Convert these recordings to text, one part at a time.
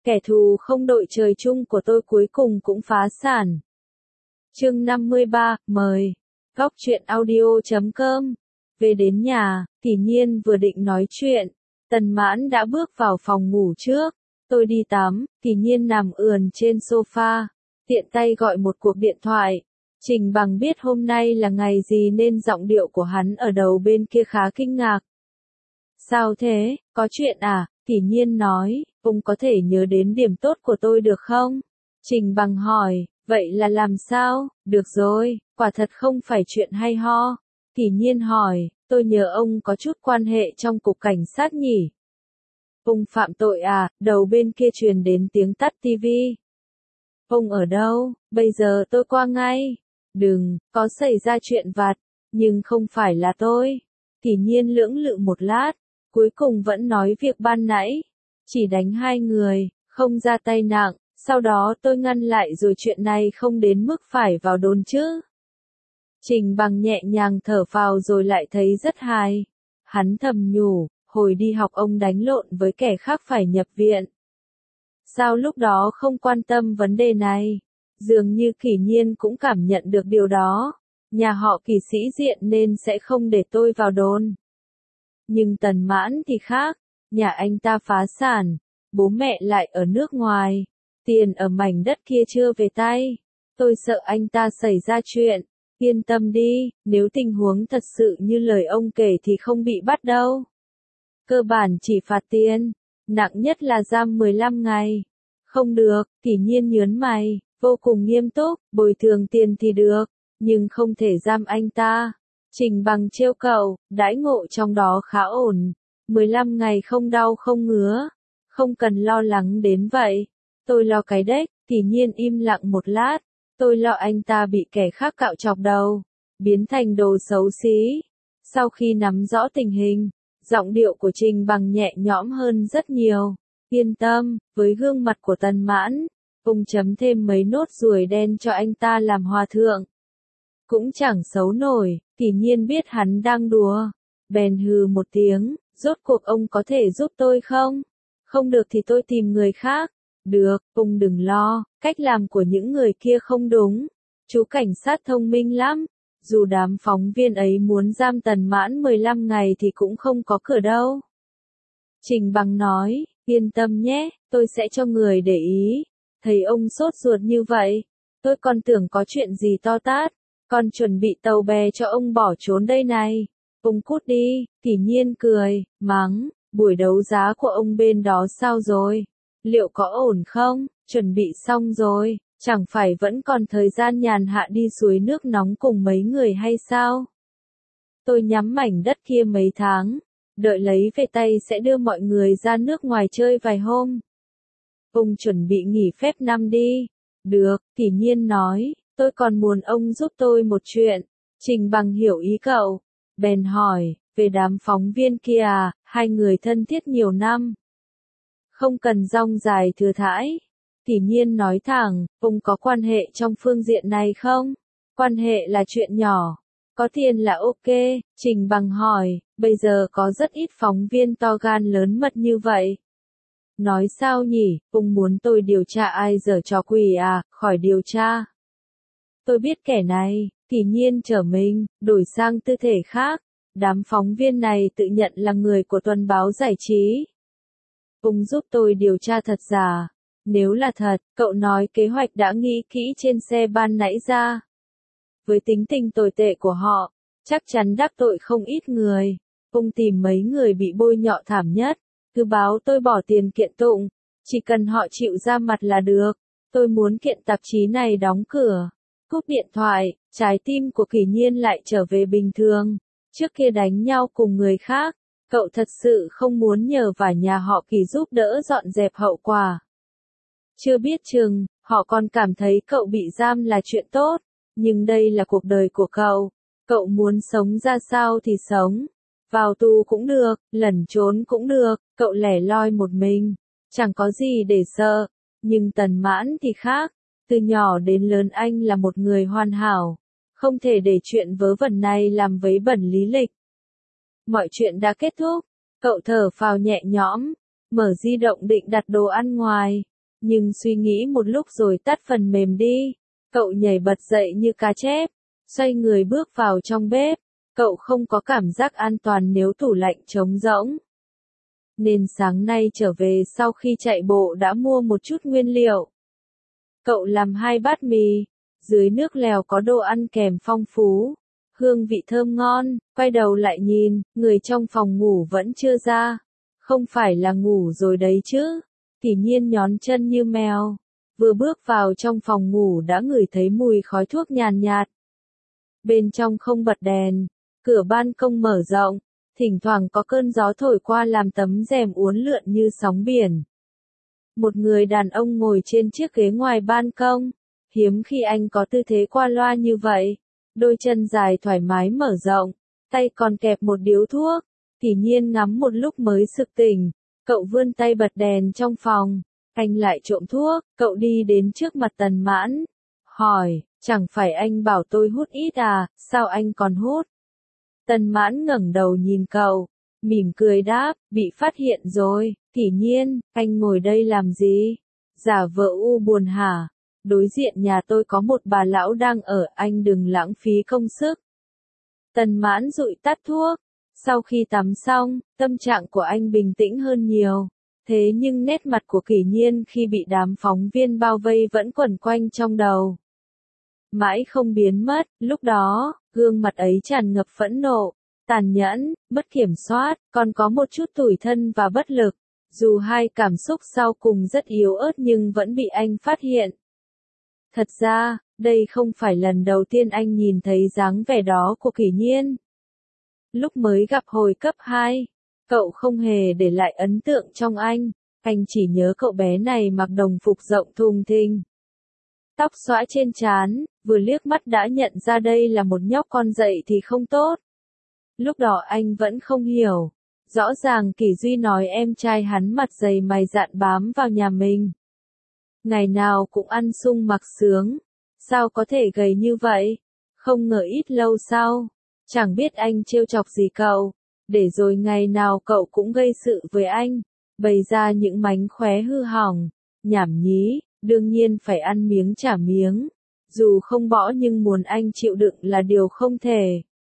kẻ thù không đội trời chung của tôi cuối cùng cũng phá sản. Chương 53, mời. Góc truyện audio.com. Về đến nhà, Kỷ Nhiên vừa định nói chuyện, Tần Mãn đã bước vào phòng ngủ trước. Tôi đi tắm, Kỷ Nhiên nằm ườn trên sofa, tiện tay gọi một cuộc điện thoại. Trình Bằng biết hôm nay là ngày gì nên giọng điệu của hắn ở đầu bên kia khá kinh ngạc. Sao thế, có chuyện à? Kỷ Nhiên nói, ông có thể nhớ đến điểm tốt của tôi được không? Trình Bằng hỏi, vậy là làm sao? Được rồi, quả thật không phải chuyện hay ho. Kỷ Nhiên hỏi, tôi nhớ ông có chút quan hệ trong cục cảnh sát nhỉ? Ông phạm tội à? Đầu bên kia truyền đến tiếng tắt tivi. Ông ở đâu? Bây giờ tôi qua ngay. Đừng, có xảy ra chuyện vặt, nhưng không phải là tôi. Kỷ Nhiên lưỡng lự một lát, cuối cùng vẫn nói việc ban nãy. Chỉ đánh 2 người, không ra tay nặng, sau đó tôi ngăn lại rồi chuyện này không đến mức phải vào đồn chứ. Trình Bằng nhẹ nhàng thở phào rồi lại thấy rất hài. Hắn thầm nhủ, hồi đi học ông đánh lộn với kẻ khác phải nhập viện. Sao lúc đó không quan tâm vấn đề này? Dường như Kỷ Nhiên cũng cảm nhận được điều đó. Nhà họ Kỷ sĩ diện nên sẽ không để tôi vào đồn. Nhưng Tần Mãn thì khác, nhà anh ta phá sản, bố mẹ lại ở nước ngoài, tiền ở mảnh đất kia chưa về tay. Tôi sợ anh ta xảy ra chuyện. Yên tâm đi, nếu tình huống thật sự như lời ông kể thì không bị bắt đâu. Cơ bản chỉ phạt tiền, nặng nhất là giam 15 ngày. Không được, Kỷ Nhiên nhớn mày, vô cùng nghiêm túc, bồi thường tiền thì được, nhưng không thể giam anh ta. Trình Bằng trêu cậu, đãi ngộ trong đó khá ổn, 15 ngày không đau không ngứa, không cần lo lắng đến vậy. Tôi lo cái đếch. Kỷ Nhiên im lặng một lát, tôi lo anh ta bị kẻ khác cạo chọc đầu, biến thành đồ xấu xí. Sau khi nắm rõ tình hình, giọng điệu của Trình Bằng nhẹ nhõm hơn rất nhiều. Yên tâm, với gương mặt của Tần Mãn, ông chấm thêm mấy nốt ruồi đen cho anh ta làm hòa thượng. Cũng chẳng xấu nổi. Kỷ Nhiên biết hắn đang đùa, bèn hừ một tiếng, rốt cuộc ông có thể giúp tôi không? Không được thì tôi tìm người khác. Được, ông đừng lo, cách làm của những người kia không đúng. Chú cảnh sát thông minh lắm, dù đám phóng viên ấy muốn giam Tần Mãn 15 ngày thì cũng không có cửa đâu. Trình Bằng nói, yên tâm nhé, tôi sẽ cho người để ý. Thấy ông sốt ruột như vậy, tôi còn tưởng có chuyện gì to tát, còn chuẩn bị tàu bè cho ông bỏ trốn đây này. Ông cút đi. Kỷ Nhiên cười, mắng, buổi đấu giá của ông bên đó sao rồi? Liệu có ổn không? Chuẩn bị xong rồi, chẳng phải vẫn còn thời gian nhàn hạ đi suối nước nóng cùng mấy người hay sao? Tôi nhắm mảnh đất kia mấy tháng, đợi lấy về tay sẽ đưa mọi người ra nước ngoài chơi vài hôm. Ông chuẩn bị nghỉ phép năm đi. Được, Kỷ Nhiên nói, tôi còn muốn ông giúp tôi một chuyện. Trình Bằng hiểu ý cậu, bèn hỏi, về đám phóng viên kia à, 2 người thân thiết nhiều năm. Không cần rong dài thừa thãi. Kỷ Nhiên nói thẳng, ông có quan hệ trong phương diện này không? Quan hệ là chuyện nhỏ. Có tiền là ok. Trình Bằng hỏi, bây giờ có rất ít phóng viên to gan lớn mật như vậy. Nói sao nhỉ, ông muốn tôi điều tra ai giở trò quỷ à, khỏi điều tra. Tôi biết kẻ này. Kỷ Nhiên trở mình, đổi sang tư thể khác. Đám phóng viên này tự nhận là người của tuần báo giải trí. Ông giúp tôi điều tra thật giả. Nếu là thật, cậu nói kế hoạch đã nghĩ kỹ trên xe ban nãy ra. Với tính tình tồi tệ của họ, chắc chắn đắc tội không ít người. Ông tìm mấy người bị bôi nhọ thảm nhất, cứ báo tôi bỏ tiền kiện tụng, chỉ cần họ chịu ra mặt là được. Tôi muốn kiện tạp chí này đóng cửa. Cúp điện thoại, trái tim của Kỷ Nhiên lại trở về bình thường. Trước kia đánh nhau cùng người khác, cậu thật sự không muốn nhờ vả nhà họ Kỷ giúp đỡ dọn dẹp hậu quả. Chưa biết chừng, họ còn cảm thấy cậu bị giam là chuyện tốt, nhưng đây là cuộc đời của cậu. Cậu muốn sống ra sao thì sống. Vào tù cũng được, lẩn trốn cũng được, cậu lẻ loi một mình, chẳng có gì để sợ. Nhưng Tần Mãn thì khác, từ nhỏ đến lớn anh là một người hoàn hảo, không thể để chuyện vớ vẩn này làm vấy bẩn lý lịch. Mọi chuyện đã kết thúc, cậu thở phào nhẹ nhõm, mở di động định đặt đồ ăn ngoài, Nhưng suy nghĩ một lúc rồi tắt phần mềm đi. Cậu nhảy bật dậy như cá chép, xoay người bước vào trong bếp. Cậu không có cảm giác an toàn nếu tủ lạnh trống rỗng. Nên sáng nay trở về sau khi chạy bộ đã mua một chút nguyên liệu. Cậu làm 2 bát mì, dưới nước lèo có đồ ăn kèm phong phú, hương vị thơm ngon, quay đầu lại nhìn, người trong phòng ngủ vẫn chưa ra. Không phải là ngủ rồi đấy chứ? Kỷ Nhiên nhón chân như mèo, vừa bước vào trong phòng ngủ đã ngửi thấy mùi khói thuốc nhàn nhạt. Bên trong không bật đèn, cửa ban công mở rộng, thỉnh thoảng có cơn gió thổi qua làm tấm rèm uốn lượn như sóng biển. Một người đàn ông ngồi trên chiếc ghế ngoài ban công, hiếm khi anh có tư thế qua loa như vậy, đôi chân dài thoải mái mở rộng, tay còn kẹp một điếu thuốc. Kỷ Nhiên ngắm một lúc mới sực tỉnh, cậu vươn tay bật đèn trong phòng, anh lại trộm thuốc, cậu đi đến trước mặt Tần Mãn, hỏi, chẳng phải anh bảo tôi hút ít à, sao anh còn hút? Tần Mãn ngẩng đầu nhìn cậu, mỉm cười đáp, bị phát hiện rồi. Kỷ Nhiên, anh ngồi đây làm gì? Giả vờ u buồn hả? Đối diện nhà tôi có một bà lão đang ở, anh đừng lãng phí công sức. Tần Mãn dụi tắt thuốc. Sau khi tắm xong, tâm trạng của anh bình tĩnh hơn nhiều. Thế nhưng nét mặt của Kỷ Nhiên khi bị đám phóng viên bao vây vẫn quẩn quanh trong đầu. Mãi không biến mất, lúc đó, gương mặt ấy tràn ngập phẫn nộ, tàn nhẫn, mất kiểm soát, còn có một chút tủi thân và bất lực. Dù hai cảm xúc sau cùng rất yếu ớt nhưng vẫn bị anh phát hiện. Thật ra, đây không phải lần đầu tiên anh nhìn thấy dáng vẻ đó của Kỷ Nhiên. Lúc mới gặp hồi cấp 2, cậu không hề để lại ấn tượng trong anh chỉ nhớ cậu bé này mặc đồng phục rộng thùng thình. Tóc xõa trên trán, vừa liếc mắt đã nhận ra đây là một nhóc con dậy thì không tốt. Lúc đó anh vẫn không hiểu. Rõ ràng Kỷ Duy nói em trai hắn mặt dày mày dạn bám vào nhà mình. Ngày nào cũng ăn sung mặc sướng. Sao có thể gầy như vậy? Không ngờ ít lâu sau. Chẳng biết anh trêu chọc gì cậu. Để rồi ngày nào cậu cũng gây sự với anh. Bày ra những mánh khóe hư hỏng. Nhảm nhí, đương nhiên phải ăn miếng trả miếng. Dù không bỏ nhưng muốn anh chịu đựng là điều không thể.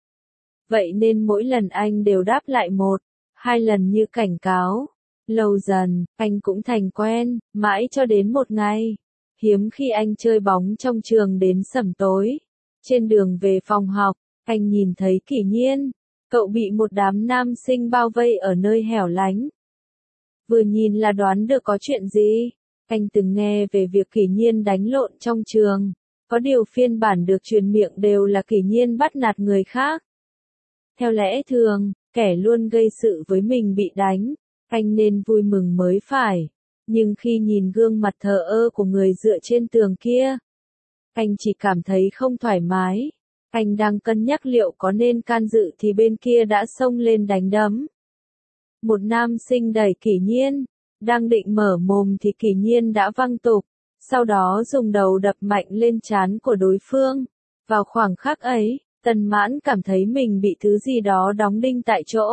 Vậy nên mỗi lần anh đều đáp lại 1-2 lần như cảnh cáo. Lâu dần, anh cũng thành quen, mãi cho đến một ngày. Hiếm khi anh chơi bóng trong trường đến sẩm tối. Trên đường về phòng học, anh nhìn thấy Kỷ Nhiên. Cậu bị một đám nam sinh bao vây ở nơi hẻo lánh. Vừa nhìn là đoán được có chuyện gì. Anh từng nghe về việc Kỷ Nhiên đánh lộn trong trường. Có điều phiên bản được truyền miệng đều là Kỷ Nhiên bắt nạt người khác. Theo lẽ thường, kẻ luôn gây sự với mình bị đánh, anh nên vui mừng mới phải. Nhưng khi nhìn gương mặt thờ ơ của người dựa trên tường kia, anh chỉ cảm thấy không thoải mái. Anh đang cân nhắc liệu có nên can dự thì bên kia đã xông lên đánh đấm. Một nam sinh đẩy Kỷ Nhiên, đang định mở mồm thì Kỷ Nhiên đã văng tục, sau đó dùng đầu đập mạnh lên trán của đối phương. Vào khoảng khắc ấy, Tần Mãn cảm thấy mình bị thứ gì đó đóng đinh tại chỗ.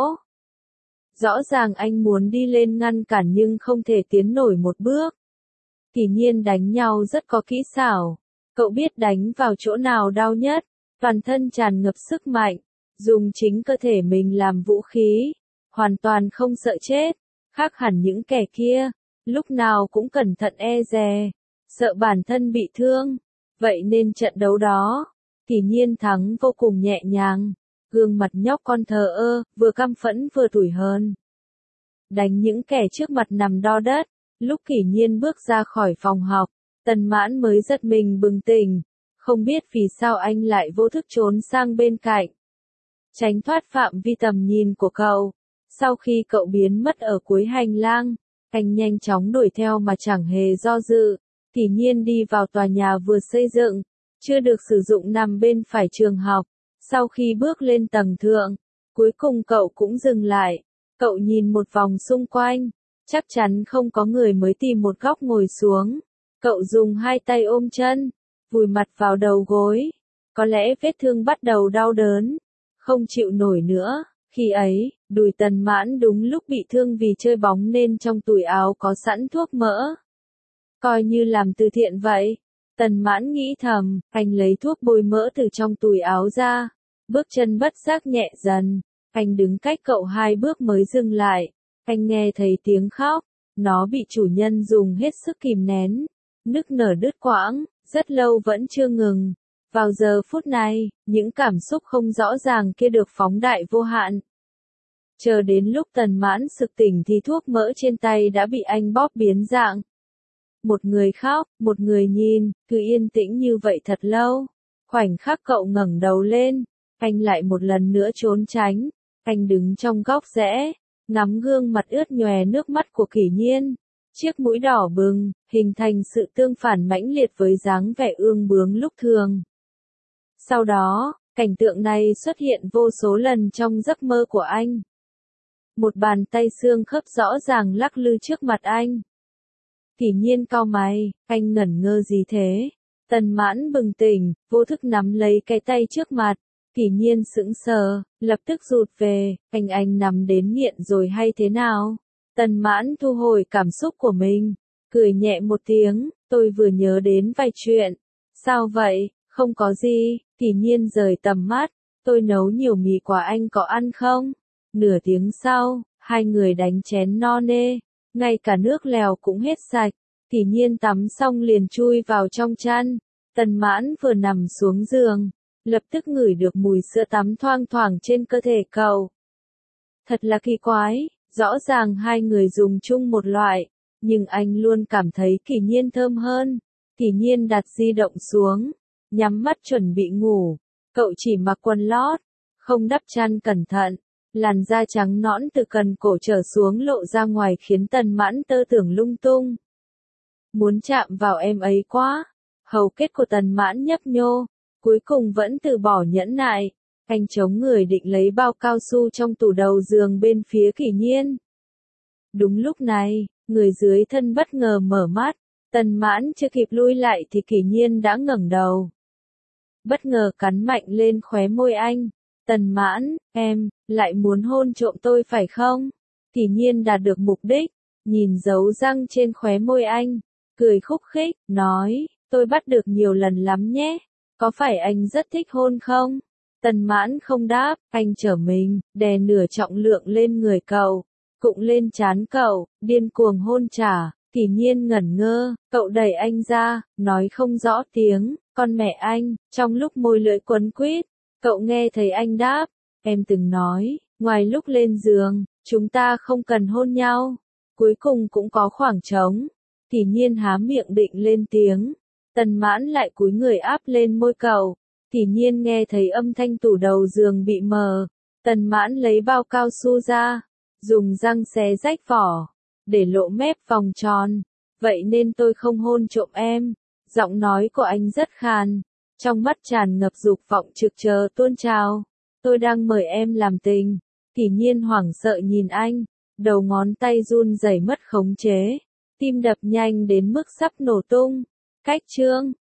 Rõ ràng anh muốn đi lên ngăn cản nhưng không thể tiến nổi một bước. Kỷ Nhiên đánh nhau rất có kỹ xảo. Cậu biết đánh vào chỗ nào đau nhất, toàn thân tràn ngập sức mạnh, dùng chính cơ thể mình làm vũ khí, hoàn toàn không sợ chết, khác hẳn những kẻ kia, lúc nào cũng cẩn thận e dè, sợ bản thân bị thương. Vậy nên trận đấu đó, Kỷ Nhiên thắng vô cùng nhẹ nhàng, gương mặt nhóc con thờ ơ, vừa căm phẫn vừa tủi hờn. Đánh những kẻ trước mặt nằm đo đất, lúc Kỷ Nhiên bước ra khỏi phòng học, Tần Mãn mới giật mình bừng tỉnh, không biết vì sao anh lại vô thức trốn sang bên cạnh. Tránh thoát phạm vi tầm nhìn của cậu, sau khi cậu biến mất ở cuối hành lang, anh nhanh chóng đuổi theo mà chẳng hề do dự. Kỷ Nhiên đi vào tòa nhà vừa xây dựng, chưa được sử dụng nằm bên phải trường học. Sau khi bước lên tầng thượng, cuối cùng cậu cũng dừng lại. Cậu nhìn một vòng xung quanh, chắc chắn không có người mới tìm một góc ngồi xuống. Cậu dùng hai tay ôm chân, vùi mặt vào đầu gối. Có lẽ vết thương bắt đầu đau đớn, không chịu nổi nữa. Khi ấy, đùi Tần Mãn đúng lúc bị thương vì chơi bóng nên trong túi áo có sẵn thuốc mỡ. coi như làm từ thiện vậy. Tần Mãn nghĩ thầm, anh lấy thuốc bôi mỡ từ trong túi áo ra, bước chân bất giác nhẹ dần, anh đứng cách cậu 2 bước mới dừng lại, anh nghe thấy tiếng khóc, nó bị chủ nhân dùng hết sức kìm nén, nức nở đứt quãng, rất lâu vẫn chưa ngừng. Vào giờ phút này, những cảm xúc không rõ ràng kia được phóng đại vô hạn. Chờ đến lúc Tần Mãn sực tỉnh thì thuốc mỡ trên tay đã bị anh bóp biến dạng. Một người khóc, một người nhìn, cứ yên tĩnh như vậy thật lâu. Khoảnh khắc cậu ngẩng đầu lên, anh lại một lần nữa trốn tránh. Anh đứng trong góc rẽ, ngắm gương mặt ướt nhòe nước mắt của Kỷ Nhiên. Chiếc mũi đỏ bừng, hình thành sự tương phản mãnh liệt với dáng vẻ ương bướng lúc thường. Sau đó, cảnh tượng này xuất hiện vô số lần trong giấc mơ của anh. Một bàn tay xương khớp rõ ràng lắc lư trước mặt anh. Kỷ Nhiên cau mày, anh ngẩn ngơ gì thế? Tần Mãn bừng tỉnh, vô thức nắm lấy cái tay trước mặt. Kỷ Nhiên sững sờ, lập tức rụt về, anh nằm đến nghiện rồi hay thế nào? Tần Mãn thu hồi cảm xúc của mình, cười nhẹ một tiếng, tôi vừa nhớ đến vài chuyện. Sao vậy? Không có gì. Kỷ Nhiên rời tầm mắt, tôi nấu nhiều mì quả anh có ăn không? Nửa tiếng sau, hai người đánh chén no nê, ngay cả nước lèo cũng hết sạch. Kỷ Nhiên tắm xong liền chui vào trong chăn. Tần Mãn vừa nằm xuống giường, lập tức ngửi được mùi sữa tắm thoang thoảng trên cơ thể cậu. Thật là kỳ quái, rõ ràng hai người dùng chung một loại, nhưng anh luôn cảm thấy Kỷ Nhiên thơm hơn. Kỷ Nhiên đặt di động xuống, nhắm mắt chuẩn bị ngủ. Cậu chỉ mặc quần lót, không đắp chăn cẩn thận. Làn da trắng nõn từ cần cổ trở xuống lộ ra ngoài khiến Tần Mãn tơ tưởng lung tung. Muốn chạm vào em ấy quá. Hầu kết của Tần Mãn nhấp nhô, cuối cùng vẫn từ bỏ nhẫn nại. Anh chống người định lấy bao cao su trong tủ đầu giường bên phía Kỷ Nhiên. Đúng lúc này, người dưới thân bất ngờ mở mắt. Tần Mãn chưa kịp lui lại thì Kỷ Nhiên đã ngẩng đầu. Bất ngờ cắn mạnh lên khóe môi anh. Tần Mãn, em, lại muốn hôn trộm tôi phải không? Kỷ Nhiên đạt được mục đích, nhìn dấu răng trên khóe môi anh, cười khúc khích, nói, tôi bắt được nhiều lần lắm nhé, có phải anh rất thích hôn không? Tần Mãn không đáp, anh trở mình, đè nửa trọng lượng lên người cậu, cụng lên trán cậu, điên cuồng hôn trả. Kỷ Nhiên ngẩn ngơ, cậu đẩy anh ra, nói không rõ tiếng, con mẹ anh, trong lúc môi lưỡi quấn quýt. Cậu nghe thấy anh đáp, em từng nói, ngoài lúc lên giường, chúng ta không cần hôn nhau. Cuối cùng cũng có khoảng trống. Kỷ Nhiên há miệng định lên tiếng. Tần Mãn lại cúi người áp lên môi cậu. Kỷ Nhiên nghe thấy âm thanh tủ đầu giường bị mờ. Tần Mãn lấy bao cao su ra, dùng răng xé rách vỏ, để lộ mép vòng tròn. Vậy nên tôi không hôn trộm em. Giọng nói của anh rất khàn. Trong mắt tràn ngập dục vọng trực chờ tuôn trào. Tôi đang mời em làm tình. Kỷ Nhiên hoảng sợ nhìn anh. Đầu ngón tay run rẩy mất khống chế. Tim đập nhanh đến mức sắp nổ tung. Cách chương